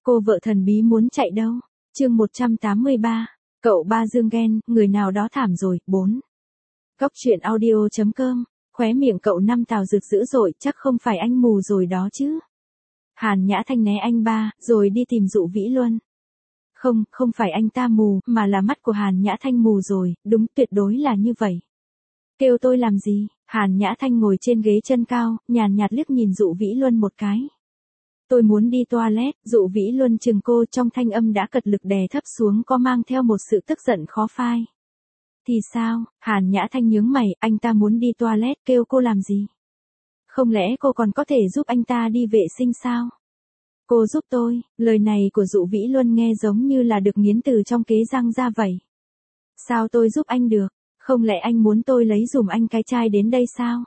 Cô vợ thần bí muốn chạy đâu? Chương 183. Cậu ba Dương ghen, người nào đó thảm rồi. 4. Góc truyện audio.com. Khóe miệng cậu Năm Tào rực dữ dội, chắc không phải anh mù rồi đó chứ. Hàn Nhã Thanh né anh ba, rồi đi tìm Dụ Vĩ Luân. Không phải anh ta mù, mà là mắt của Hàn Nhã Thanh mù rồi, đúng, tuyệt đối là như vậy. Kêu tôi làm gì? Hàn Nhã Thanh ngồi trên ghế chân cao, nhàn nhạt liếc nhìn Dụ Vĩ Luân một cái. Tôi muốn đi toilet. Dụ Vĩ Luân chừng cô, trong thanh âm đã cật lực đè thấp xuống, có mang theo một sự tức giận khó phai. Thì sao? Hàn Nhã Thanh nhướng mày, anh ta muốn đi toilet, kêu cô làm gì? Không lẽ cô còn có thể giúp anh ta đi vệ sinh sao? Cô giúp tôi. Lời này của Dụ Vĩ Luân nghe giống như là được nghiến từ trong kế răng ra vậy. Sao tôi giúp anh được? Không lẽ anh muốn tôi lấy dùm anh cái chai đến đây sao?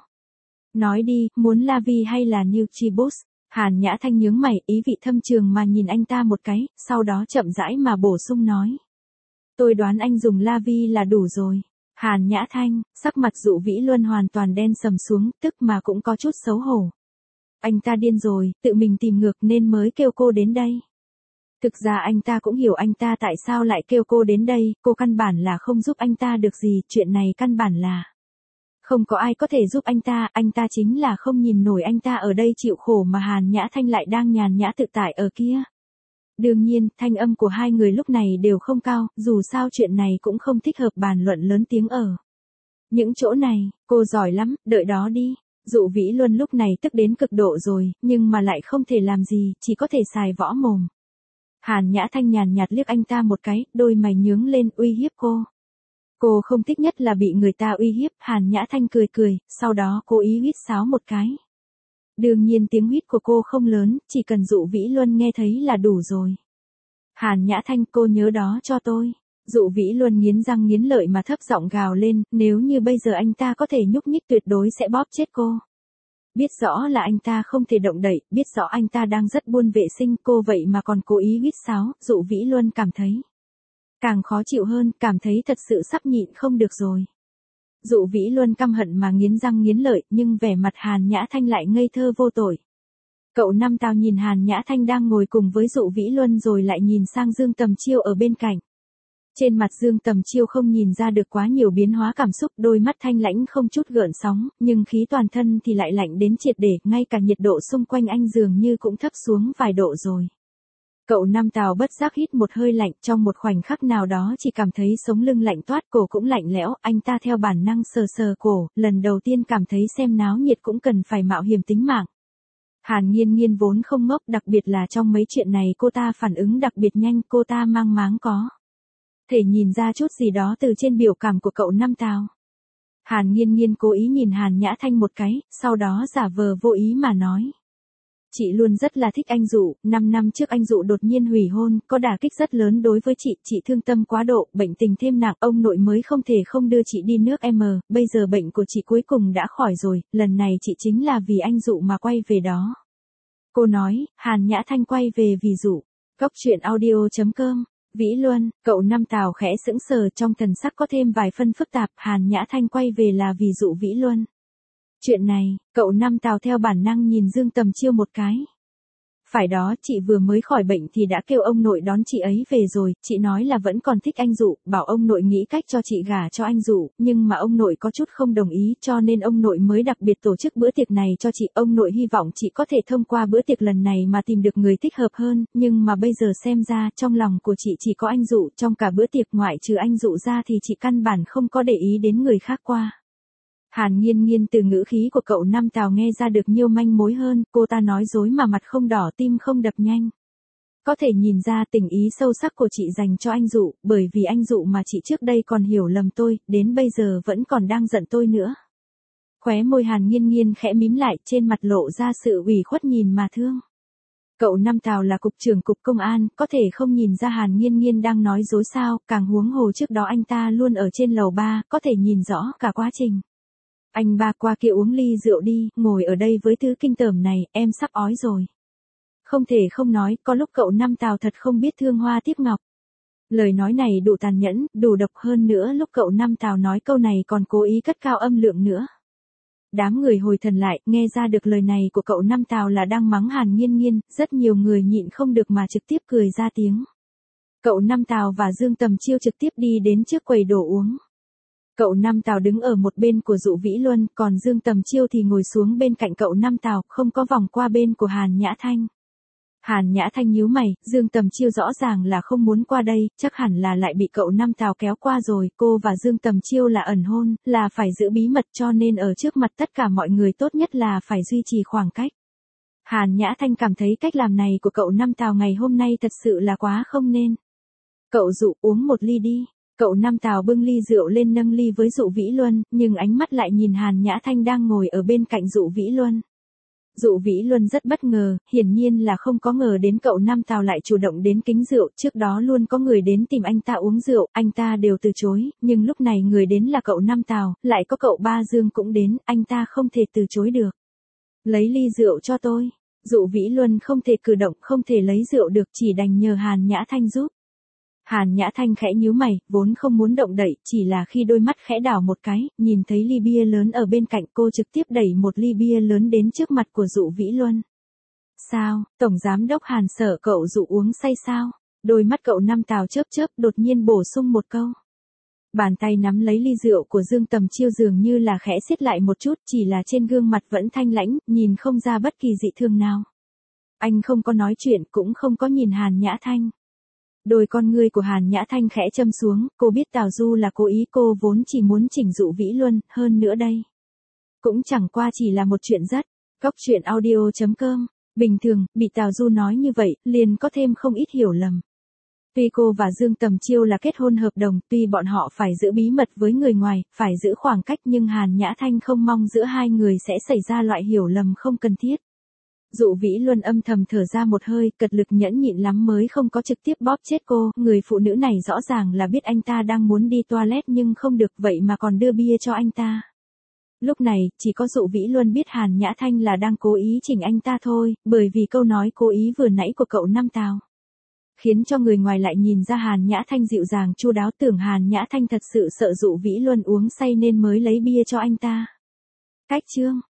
Nói đi, muốn La Vi hay là Nutriboost? Hàn Nhã Thanh nhướng mày, ý vị thâm trường mà nhìn anh ta một cái, sau đó chậm rãi mà bổ sung nói. Tôi đoán anh dùng La Vi là đủ rồi. Hàn Nhã Thanh, sắc mặt Dụ Vĩ Luân hoàn toàn đen sầm xuống, tức mà cũng có chút xấu hổ. Anh ta điên rồi, tự mình tìm ngược nên mới kêu cô đến đây. Thực ra anh ta cũng hiểu anh ta tại sao lại kêu cô đến đây, cô căn bản là không giúp anh ta được gì, chuyện này căn bản là không có ai có thể giúp anh ta chính là không nhìn nổi anh ta ở đây chịu khổ mà Hàn Nhã Thanh lại đang nhàn nhã tự tại ở kia. Đương nhiên, thanh âm của hai người lúc này đều không cao, dù sao chuyện này cũng không thích hợp bàn luận lớn tiếng ở những chỗ này. Cô giỏi lắm, đợi đó đi. Dụ Vĩ Luân lúc này tức đến cực độ rồi, nhưng mà lại không thể làm gì, chỉ có thể xài võ mồm. Hàn Nhã Thanh nhàn nhạt liếc anh ta một cái, đôi mày nhướng lên, uy hiếp cô. Cô không thích nhất là bị người ta uy hiếp. Hàn Nhã Thanh cười, sau đó cố ý huýt sáo một cái. Đương nhiên tiếng huýt của cô không lớn, chỉ cần Dụ Vĩ Luân nghe thấy là đủ rồi. Hàn Nhã Thanh, cô nhớ đó cho tôi. Dụ Vĩ Luân nghiến răng nghiến lợi mà thấp giọng gào lên, nếu như bây giờ anh ta có thể nhúc nhích tuyệt đối sẽ bóp chết cô. Biết rõ là anh ta không thể động đậy, biết rõ anh ta đang rất buôn vệ sinh, cô vậy mà còn cố ý huýt sáo. Dụ Vĩ Luân cảm thấy càng khó chịu hơn, cảm thấy thật sự sắp nhịn không được rồi. Dụ Vĩ Luân căm hận mà nghiến răng nghiến lợi, nhưng vẻ mặt Hàn Nhã Thanh lại ngây thơ vô tội. Cậu Năm Tào nhìn Hàn Nhã Thanh đang ngồi cùng với Dụ Vĩ Luân rồi lại nhìn sang Dương Tầm Chiêu ở bên cạnh. Trên mặt Dương Tầm Chiêu không nhìn ra được quá nhiều biến hóa cảm xúc, đôi mắt thanh lãnh không chút gợn sóng, nhưng khí toàn thân thì lại lạnh đến triệt để, ngay cả nhiệt độ xung quanh anh dường như cũng thấp xuống vài độ rồi. Cậu Năm Tào bất giác hít một hơi lạnh, trong một khoảnh khắc nào đó chỉ cảm thấy sống lưng lạnh toát, cổ cũng lạnh lẽo, anh ta theo bản năng sờ sờ cổ, lần đầu tiên cảm thấy xem náo nhiệt cũng cần phải mạo hiểm tính mạng. Hàn Nghiên Nghiên vốn không ngốc, đặc biệt là trong mấy chuyện này cô ta phản ứng đặc biệt nhanh, cô ta mang máng có thể nhìn ra chút gì đó từ trên biểu cảm của cậu Năm Tào. Hàn Nghiên Nghiên cố ý nhìn Hàn Nhã Thanh một cái, sau đó giả vờ vô ý mà nói. Chị luôn rất là thích anh Dụ, 5 năm trước anh Dụ đột nhiên hủy hôn, có đả kích rất lớn đối với chị thương tâm quá độ, bệnh tình thêm nặng, ông nội mới không thể không đưa chị đi nước M, bây giờ bệnh của chị cuối cùng đã khỏi rồi, lần này chị chính là vì anh Dụ mà quay về đó. Cô nói, Hàn Nhã Thanh quay về vì Dụ. Góc truyện audio.com. Vĩ Luân, cậu Năm Tào khẽ sững sờ, trong thần sắc có thêm vài phân phức tạp, Hàn Nhã Thanh quay về là vì Dụ Vĩ Luân. Chuyện này, cậu Năm Tào theo bản năng nhìn Dương Tầm Chiêu một cái. Phải đó, chị vừa mới khỏi bệnh thì đã kêu ông nội đón chị ấy về rồi, chị nói là vẫn còn thích anh Dụ, bảo ông nội nghĩ cách cho chị gả cho anh Dụ, nhưng mà ông nội có chút không đồng ý, cho nên ông nội mới đặc biệt tổ chức bữa tiệc này cho chị. Ông nội hy vọng chị có thể thông qua bữa tiệc lần này mà tìm được người thích hợp hơn, nhưng mà bây giờ xem ra trong lòng của chị chỉ có anh Dụ, trong cả bữa tiệc ngoại trừ anh Dụ ra thì chị căn bản không có để ý đến người khác qua. Hàn Nghiên Nghiên từ ngữ khí của cậu Năm Tào nghe ra được nhiều manh mối hơn, cô ta nói dối mà mặt không đỏ tim không đập nhanh. Có thể nhìn ra tình ý sâu sắc của chị dành cho anh Dụ, bởi vì anh Dụ mà chị trước đây còn hiểu lầm tôi, đến bây giờ vẫn còn đang giận tôi nữa. Khóe môi Hàn Nghiên Nghiên khẽ mím lại, trên mặt lộ ra sự ủy khuất nhìn mà thương. Cậu Năm Tào là cục trưởng cục công an, có thể không nhìn ra Hàn Nghiên Nghiên đang nói dối sao, càng huống hồ trước đó anh ta luôn ở trên lầu 3, có thể nhìn rõ cả quá trình. Anh ba qua kia uống ly rượu đi, ngồi ở đây với thứ kinh tởm này, em sắp ói rồi. Không thể không nói, có lúc cậu Năm Tào thật không biết thương hoa tiếc ngọc. Lời nói này đủ tàn nhẫn, đủ độc hơn nữa lúc cậu Năm Tào nói câu này còn cố ý cất cao âm lượng nữa. Đám người hồi thần lại, nghe ra được lời này của cậu Năm Tào là đang mắng Hàn Nghiên Nghiên, rất nhiều người nhịn không được mà trực tiếp cười ra tiếng. Cậu Năm Tào và Dương Tầm Chiêu trực tiếp đi đến trước quầy đồ uống. Cậu Năm Tào đứng ở một bên của Dụ Vĩ Luân, còn Dương Tầm Chiêu thì ngồi xuống bên cạnh cậu Năm Tào, không có vòng qua bên của Hàn Nhã Thanh. Hàn Nhã Thanh nhíu mày, Dương Tầm Chiêu rõ ràng là không muốn qua đây, chắc hẳn là lại bị cậu Năm Tào kéo qua rồi, cô và Dương Tầm Chiêu là ẩn hôn, là phải giữ bí mật cho nên ở trước mặt tất cả mọi người tốt nhất là phải duy trì khoảng cách. Hàn Nhã Thanh cảm thấy cách làm này của cậu Năm Tào ngày hôm nay thật sự là quá không nên. Cậu Dụ uống một ly đi. Cậu Năm Tào bưng ly rượu lên nâng ly với Dụ Vĩ Luân, nhưng ánh mắt lại nhìn Hàn Nhã Thanh đang ngồi ở bên cạnh Dụ Vĩ Luân. Dụ Vĩ Luân rất bất ngờ, hiển nhiên là không có ngờ đến cậu Năm Tào lại chủ động đến kính rượu, trước đó luôn có người đến tìm anh ta uống rượu, anh ta đều từ chối, nhưng lúc này người đến là cậu Năm Tào, lại có cậu Ba Dương cũng đến, anh ta không thể từ chối được. Lấy ly rượu cho tôi. Dụ Vĩ Luân không thể cử động, không thể lấy rượu được, chỉ đành nhờ Hàn Nhã Thanh giúp. Hàn Nhã Thanh khẽ nhíu mày, vốn không muốn động đậy, chỉ là khi đôi mắt khẽ đảo một cái, nhìn thấy ly bia lớn ở bên cạnh cô trực tiếp đẩy một ly bia lớn đến trước mặt của Dụ Vĩ Luân. Sao, Tổng Giám đốc Hàn sợ cậu Dụ uống say sao? Đôi mắt cậu Năm Tào chớp chớp đột nhiên bổ sung một câu. Bàn tay nắm lấy ly rượu của Dương Tầm Chiêu dường như là khẽ siết lại một chút, chỉ là trên gương mặt vẫn thanh lãnh, nhìn không ra bất kỳ dị thường nào. Anh không có nói chuyện, cũng không có nhìn Hàn Nhã Thanh. Đôi con ngươi của Hàn Nhã Thanh khẽ châm xuống, cô biết Tào Du là cố ý, cô vốn chỉ muốn chỉnh Dụ Vĩ Luân, hơn nữa đây. Cũng chẳng qua chỉ là một chuyện rất, goctruyện.audio.com, bình thường, bị Tào Du nói như vậy, liền có thêm không ít hiểu lầm. Tuy cô và Dương Tầm Chiêu là kết hôn hợp đồng, tuy bọn họ phải giữ bí mật với người ngoài, phải giữ khoảng cách nhưng Hàn Nhã Thanh không mong giữa hai người sẽ xảy ra loại hiểu lầm không cần thiết. Dụ Vĩ Luân âm thầm thở ra một hơi, cật lực nhẫn nhịn lắm mới không có trực tiếp bóp chết cô, người phụ nữ này rõ ràng là biết anh ta đang muốn đi toilet nhưng không được vậy mà còn đưa bia cho anh ta. Lúc này, chỉ có Dụ Vĩ Luân biết Hàn Nhã Thanh là đang cố ý chỉnh anh ta thôi, bởi vì câu nói cố ý vừa nãy của cậu Năm Tào. Khiến cho người ngoài lại nhìn ra Hàn Nhã Thanh dịu dàng chu đáo, tưởng Hàn Nhã Thanh thật sự sợ Dụ Vĩ Luân uống say nên mới lấy bia cho anh ta. Cách chương